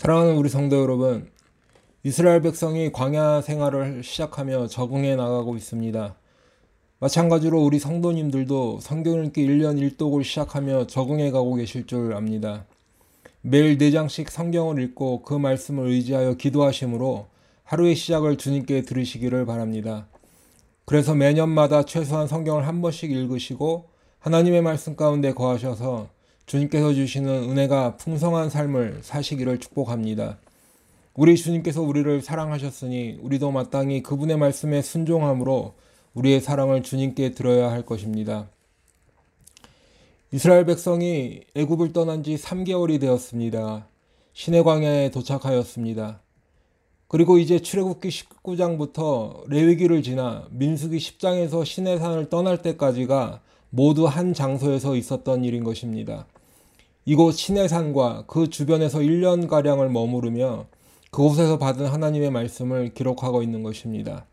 사랑하는 우리 성도 여러분, 이스라엘 백성이 광야 생활을 시작하며 적응해 나가고 있습니다. 마찬가지로 우리 성도님들도 성경 읽기 1년 1독을 시작하며 적응해 가고 계실 줄 압니다. 매일 4장씩 성경을 읽고 그 말씀을 의지하여 기도하심으로 하루의 시작을 주님께 들으시기를 바랍니다. 그래서 매년마다 최소한 성경을 한 번씩 읽으시고 하나님의 말씀 가운데 거하셔서 주님께서 주시는 은혜가 풍성한 삶을 사시기를 축복합니다. 우리 주님께서 우리를 사랑하셨으니 우리도 마땅히 그분의 말씀에 순종함으로 우리의 사랑을 주님께 드려야 할 것입니다. 이스라엘 백성이 애굽을 떠난 지 3개월이 되었습니다. 시내 광야에 도착하였습니다. 그리고 이제 출애굽기 19장부터 레위기를 지나 민수기 10장에서 시내산을 떠날 때까지가 모두 한 장소에서 있었던 일인 것입니다. 이곳 시내산과 그 주변에서 1년가량을 머무르며 그곳에서 받은 하나님의 말씀을 기록하고 있는 것입니다.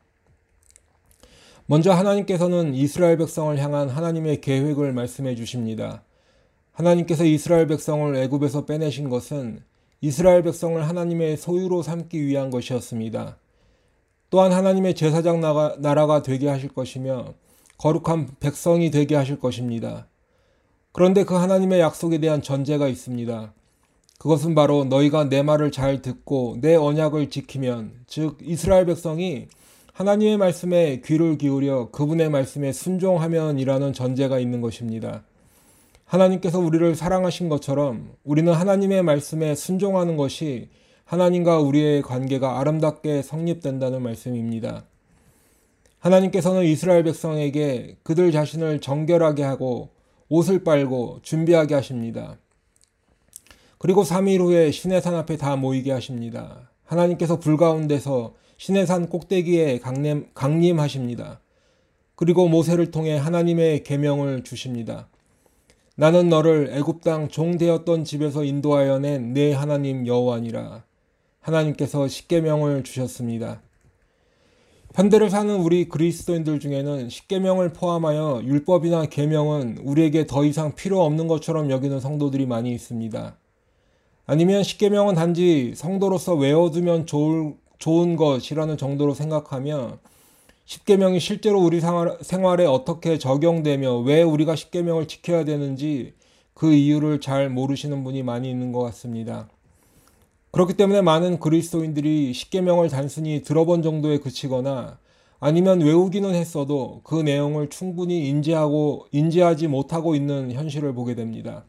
먼저 하나님께서는 이스라엘 백성을 향한 하나님의 계획을 말씀해 주십니다. 하나님께서 이스라엘 백성을 애굽에서 빼내신 것은 이스라엘 백성을 하나님의 소유로 삼기 위한 것이었습니다. 또한 하나님의 제사장 나라가 되게 하실 것이며 거룩한 백성이 되게 하실 것입니다. 그런데 그 하나님의 약속에 대한 전제가 있습니다. 그것은 바로 너희가 내 말을 잘 듣고 내 언약을 지키면, 즉 이스라엘 백성이 하나님의 말씀에 귀를 기울여 그분의 말씀에 순종하면이라는 전제가 있는 것입니다. 하나님께서 우리를 사랑하신 것처럼 우리는 하나님의 말씀에 순종하는 것이 하나님과 우리의 관계가 아름답게 성립된다는 말씀입니다. 하나님께서는 이스라엘 백성에게 그들 자신을 정결하게 하고 옷을 빨고 준비하게 하십니다. 그리고 3일 후에 시내산 앞에 다 모이게 하십니다. 하나님께서 불 가운데서 시내산 꼭대기에 강림하십니다. 그리고 모세를 통해 하나님의 계명을 주십니다. 나는 너를 애굽 땅 종 되었던 집에서 인도하여 낸 내 하나님 여호와니라. 하나님께서 십계명을 주셨습니다. 현대를 사는 우리 그리스도인들 중에는 십계명을 포함하여 율법이나 계명은 우리에게 더 이상 필요 없는 것처럼 여기는 성도들이 많이 있습니다. 아니면 십계명은 단지 성도로서 외워두면 좋은 것이라는 정도로 생각하며 십계명이 실제로 우리 생활에 어떻게 적용되며 왜 우리가 십계명을 지켜야 되는지 그 이유를 잘 모르시는 분이 많이 있는 것 같습니다. 그렇기 때문에 많은 그리스도인들이 십계명을 단순히 들어본 정도에 그치거나 아니면 외우기는 했어도 그 내용을 충분히 인지하지 못하고 있는 현실을 보게 됩니다.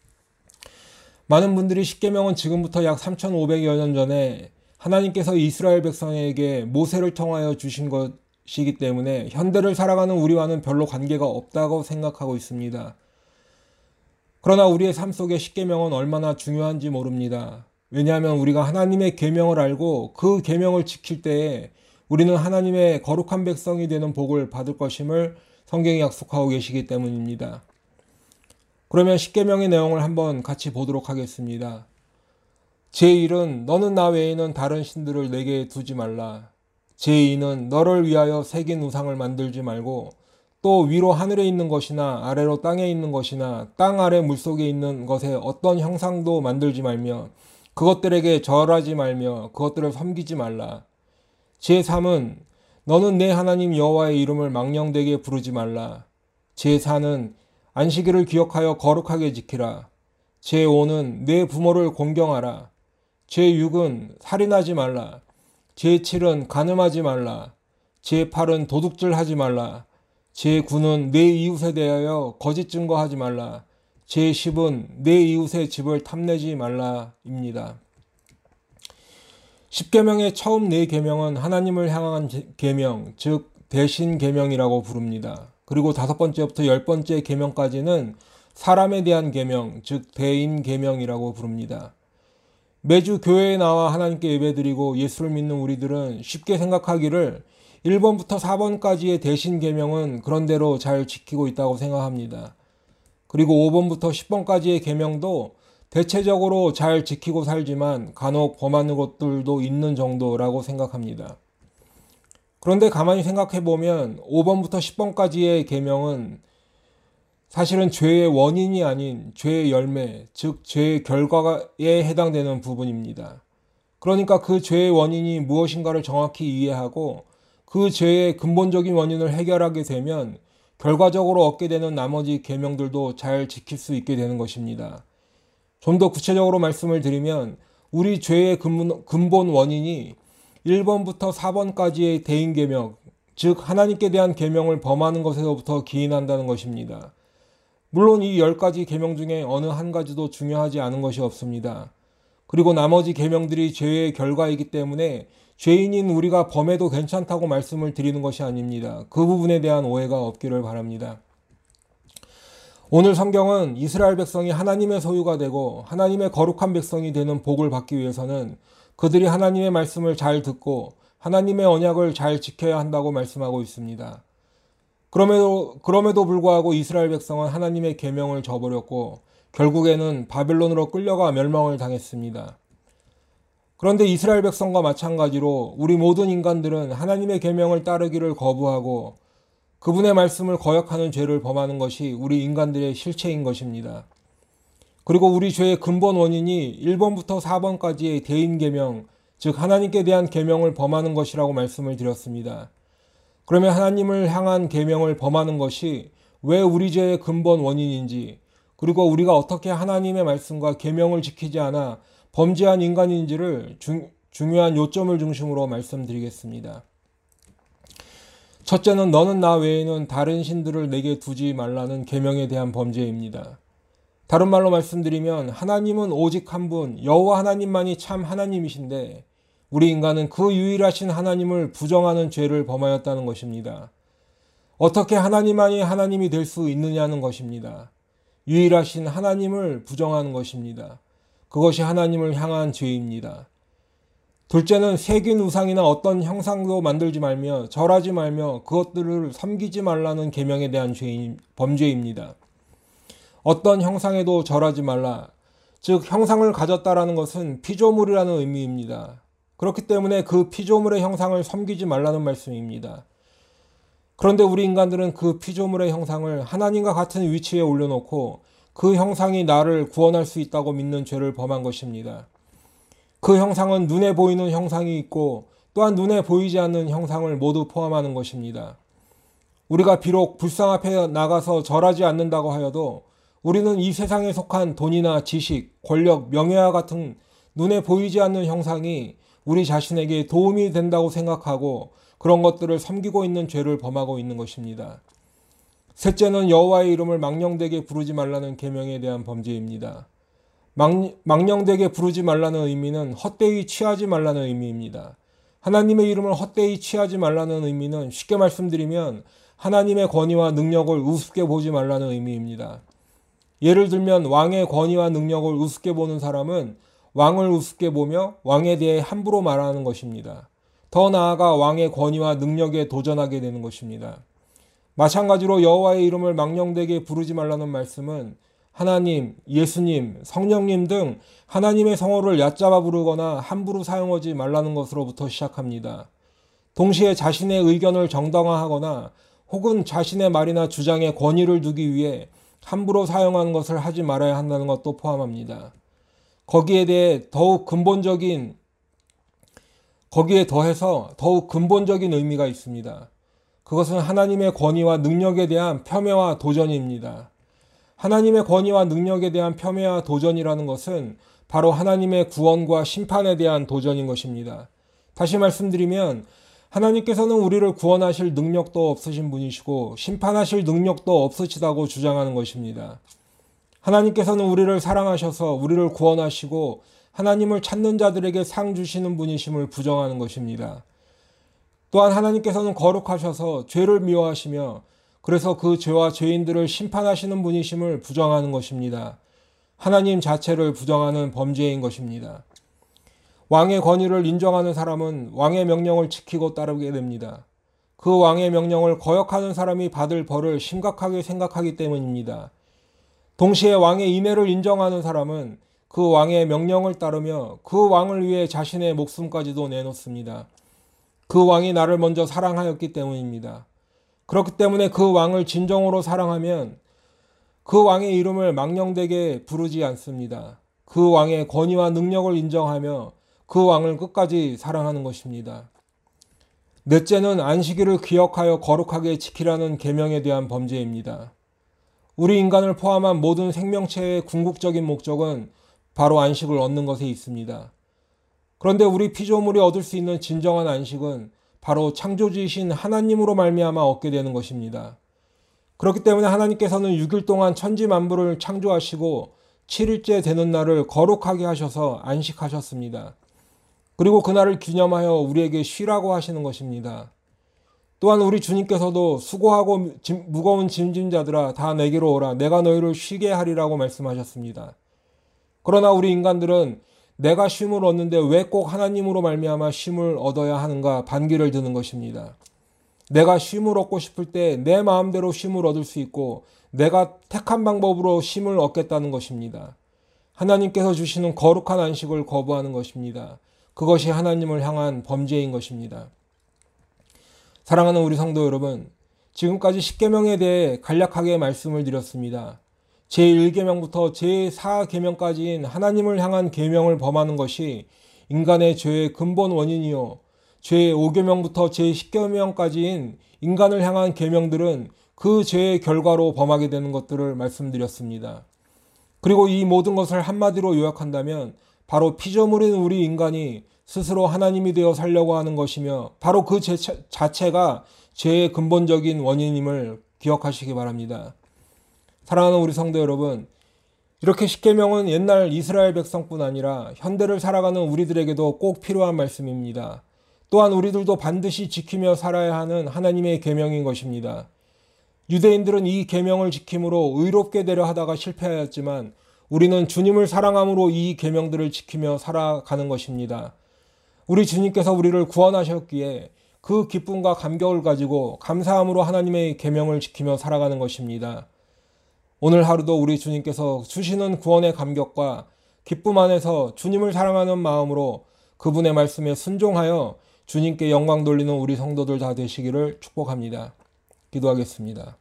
많은 분들이 십계명은 지금부터 약 3,500여 년 전에 하나님께서 이스라엘 백성에게 모세를 통하여 주신 것이기 때문에 현대를 살아가는 우리와는 별로 관계가 없다고 생각하고 있습니다. 그러나 우리의 삶 속에 십계명은 얼마나 중요한지 모릅니다. 왜냐하면 우리가 하나님의 계명을 알고 그 계명을 지킬 때에 우리는 하나님의 거룩한 백성이 되는 복을 받을 것임을 성경이 약속하고 계시기 때문입니다. 그러면 십계명의 내용을 한번 같이 보도록 하겠습니다. 제1은 너는 나 외에는 다른 신들을 내게 두지 말라. 제2는 너를 위하여 새긴 우상을 만들지 말고 또 위로 하늘에 있는 것이나 아래로 땅에 있는 것이나 땅 아래 물속에 있는 것에 어떤 형상도 만들지 말며 그것들에게 절하지 말며 그것들을 섬기지 말라. 제3은 너는 내 하나님 여호와의 이름을 망령되게 부르지 말라. 제4는 안식일을 기억하여 거룩하게 지키라. 제5는 내 부모를 공경하라. 제6은 살인하지 말라. 제7은 간음하지 말라. 제8은 도둑질하지 말라. 제9는 내 이웃에 대하여 거짓 증거하지 말라. 제10은 내 이웃의 집을 탐내지 말라입니다. 십계명의 처음 4계명은 하나님을 향한 계명, 즉 대신 계명이라고 부릅니다. 그리고 5번째부터 10번째 계명까지는 사람에 대한 계명, 즉 대인 계명이라고 부릅니다. 매주 교회에 나와 하나님께 예배드리고 예수를 믿는 우리들은 쉽게 생각하기를 1번부터 4번까지의 대신 계명은 그런대로 잘 지키고 있다고 생각합니다. 그리고 5번부터 10번까지의 계명도 대체적으로 잘 지키고 살지만 간혹 범하는 것들도 있는 정도라고 생각합니다. 그런데 가만히 생각해보면 5번부터 10번까지의 계명은 사실은 죄의 원인이 아닌 죄의 열매, 즉 죄의 결과에 해당되는 부분입니다. 그러니까 그 죄의 원인이 무엇인가를 정확히 이해하고 그 죄의 근본적인 원인을 해결하게 되면 결과적으로 얻게 되는 나머지 계명들도 잘 지킬 수 있게 되는 것입니다. 좀 더 구체적으로 말씀을 드리면 우리 죄의 근본 원인이 1번부터 4번까지의 대인 계명, 즉 하나님께 대한 계명을 범하는 것에서부터 기인한다는 것입니다. 물론 이 10가지 계명 중에 어느 한 가지도 중요하지 않은 것이 없습니다. 그리고 나머지 계명들이 죄의 결과이기 때문에 죄인인 우리가 범해도 괜찮다고 말씀을 드리는 것이 아닙니다. 그 부분에 대한 오해가 없기를 바랍니다. 오늘 성경은 이스라엘 백성이 하나님의 소유가 되고 하나님의 거룩한 백성이 되는 복을 받기 위해서는 그들이 하나님의 말씀을 잘 듣고 하나님의 언약을 잘 지켜야 한다고 말씀하고 있습니다. 그럼에도 불구하고 이스라엘 백성은 하나님의 계명을 저버렸고 결국에는 바벨론으로 끌려가 멸망을 당했습니다. 그런데 이스라엘 백성과 마찬가지로 우리 모든 인간들은 하나님의 계명을 따르기를 거부하고 그분의 말씀을 거역하는 죄를 범하는 것이 우리 인간들의 실체인 것입니다. 그리고 우리 죄의 근본 원인이 1번부터 4번까지의 대인 계명, 즉 하나님께 대한 계명을 범하는 것이라고 말씀을 드렸습니다. 그러면 하나님을 향한 계명을 범하는 것이 왜 우리 죄의 근본 원인인지, 그리고 우리가 어떻게 하나님의 말씀과 계명을 지키지 않아 범죄한 인간인지를 중요한 요점을 중심으로 말씀드리겠습니다. 첫째는 너는 나 외에는 다른 신들을 내게 두지 말라는 계명에 대한 범죄입니다. 다른 말로 말씀드리면 하나님은 오직 한 분, 여호와 하나님만이 참 하나님이신데 우리 인간은 그 유일하신 하나님을 부정하는 죄를 범하였다는 것입니다. 어떻게 하나님만이 하나님이 될 수 있느냐는 것입니다. 유일하신 하나님을 부정하는 것입니다. 그것이 하나님을 향한 죄입니다. 둘째는 새긴 우상이나 어떤 형상도 만들지 말며 절하지 말며 그것들을 섬기지 말라는 계명에 대한 범죄입니다. 어떤 형상에도 절하지 말라. 즉 형상을 가졌다라는 것은 피조물이라는 의미입니다. 그렇기 때문에 그 피조물의 형상을 섬기지 말라는 말씀입니다. 그런데 우리 인간들은 그 피조물의 형상을 하나님과 같은 위치에 올려놓고 그 형상이 나를 구원할 수 있다고 믿는 죄를 범한 것입니다. 그 형상은 눈에 보이는 형상이 있고 또한 눈에 보이지 않는 형상을 모두 포함하는 것입니다. 우리가 비록 불상 앞에 나가서 절하지 않는다고 하여도 우리는 이 세상에 속한 돈이나 지식, 권력, 명예와 같은 눈에 보이지 않는 형상이 우리 자신에게 도움이 된다고 생각하고 그런 것들을 섬기고 있는 죄를 범하고 있는 것입니다. 셋째는 여호와의 이름을 망령되게 부르지 말라는 계명에 대한 범죄입니다. 망령되게 부르지 말라는 의미는 헛되이 취하지 말라는 의미입니다. 하나님의 이름을 헛되이 취하지 말라는 의미는 쉽게 말씀드리면 하나님의 권위와 능력을 우습게 보지 말라는 의미입니다. 예를 들면 왕의 권위와 능력을 우습게 보는 사람은 왕을 우습게 보며 왕에 대해 함부로 말하는 것입니다. 더 나아가 왕의 권위와 능력에 도전하게 되는 것입니다. 마찬가지로 여호와의 이름을 망령되게 부르지 말라는 말씀은 하나님, 예수님, 성령님 등 하나님의 성호를 얕잡아 부르거나 함부로 사용하지 말라는 것으로부터 시작합니다. 동시에 자신의 의견을 정당화하거나 혹은 자신의 말이나 주장에 권위를 두기 위해 함부로 사용하는 것을 하지 말아야 한다는 것도 포함합니다. 거기에 더해서 더욱 근본적인 의미가 있습니다. 그것은 하나님의 권위와 능력에 대한 폄훼와 도전입니다. 하나님의 권위와 능력에 대한 폄훼와 도전이라는 것은 바로 하나님의 구원과 심판에 대한 도전인 것입니다. 다시 말씀드리면 하나님께서는 우리를 구원하실 능력도 없으신 분이시고 심판하실 능력도 없으시다고 주장하는 것입니다. 하나님께서는 우리를 사랑하셔서 우리를 구원하시고 하나님을 찾는 자들에게 상 주시는 분이심을 부정하는 것입니다. 또한 하나님께서는 거룩하셔서 죄를 미워하시며 그래서 그 죄와 죄인들을 심판하시는 분이심을 부정하는 것입니다. 하나님 자체를 부정하는 범죄인 것입니다. 왕의 권위를 인정하는 사람은 왕의 명령을 지키고 따르게 됩니다. 그 왕의 명령을 거역하는 사람이 받을 벌을 심각하게 생각하기 때문입니다. 동시에 왕의 인애를 인정하는 사람은 그 왕의 명령을 따르며 그 왕을 위해 자신의 목숨까지도 내놓습니다. 그 왕이 나를 먼저 사랑하였기 때문입니다. 그렇기 때문에 그 왕을 진정으로 사랑하면 그 왕의 이름을 망령되게 부르지 않습니다. 그 왕의 권위와 능력을 인정하며 그 왕을 끝까지 사랑하는 것입니다. 넷째는 안식일을 기억하여 거룩하게 지키라는 계명에 대한 범죄입니다. 우리 인간을 포함한 모든 생명체의 궁극적인 목적은 바로 안식을 얻는 것에 있습니다. 그런데 우리 피조물이 얻을 수 있는 진정한 안식은 바로 창조주이신 하나님으로 말미암아 얻게 되는 것입니다. 그렇기 때문에 하나님께서는 6일 동안 천지 만물을 창조하시고 7일째 되는 날을 거룩하게 하셔서 안식하셨습니다. 그리고 그날을 기념하여 우리에게 쉬라고 하시는 것입니다. 또한 우리 주님께서도 수고하고 무거운 짐진 자들아 다 내게로 오라 내가 너희를 쉬게 하리라고 말씀하셨습니다. 그러나 우리 인간들은 내가 쉼을 얻는데 왜 꼭 하나님으로 말미암아 쉼을 얻어야 하는가 반기를 드는 것입니다. 내가 쉼을 얻고 싶을 때 내 마음대로 쉼을 얻을 수 있고 내가 택한 방법으로 쉼을 얻겠다는 것입니다. 하나님께서 주시는 거룩한 안식을 거부하는 것입니다. 그것이 하나님을 향한 범죄인 것입니다. 사랑하는 우리 성도 여러분, 지금까지 10계명에 대해 간략하게 말씀을 드렸습니다. 제1계명부터 제4계명까지인 하나님을 향한 계명을 범하는 것이 인간의 죄의 근본 원인이요. 제5계명부터 제10계명까지인 인간을 향한 계명들은 그 죄의 결과로 범하게 되는 것들을 말씀드렸습니다. 그리고 이 모든 것을 한마디로 요약한다면 바로 피조물인 우리 인간이 스스로 하나님이 되어 살려고 하는 것이며 바로 그 자체가 죄의 근본적인 원인임을 기억하시기 바랍니다. 사랑하는 우리 성도 여러분, 이렇게 십계명은 옛날 이스라엘 백성뿐 아니라 현대를 살아가는 우리들에게도 꼭 필요한 말씀입니다. 또한 우리들도 반드시 지키며 살아야 하는 하나님의 계명인 것입니다. 유대인들은 이 계명을 지킴으로 의롭게 되려 하다가 실패하였지만 우리는 주님을 사랑함으로 이 계명들을 지키며 살아가는 것입니다. 우리 주님께서 우리를 구원하셨기에 그 기쁨과 감격을 가지고 감사함으로 하나님의 계명을 지키며 살아가는 것입니다. 오늘 하루도 우리 주님께서 주시는 구원의 감격과 기쁨 안에서 주님을 사랑하는 마음으로 그분의 말씀에 순종하여 주님께 영광 돌리는 우리 성도들 다 되시기를 축복합니다. 기도하겠습니다.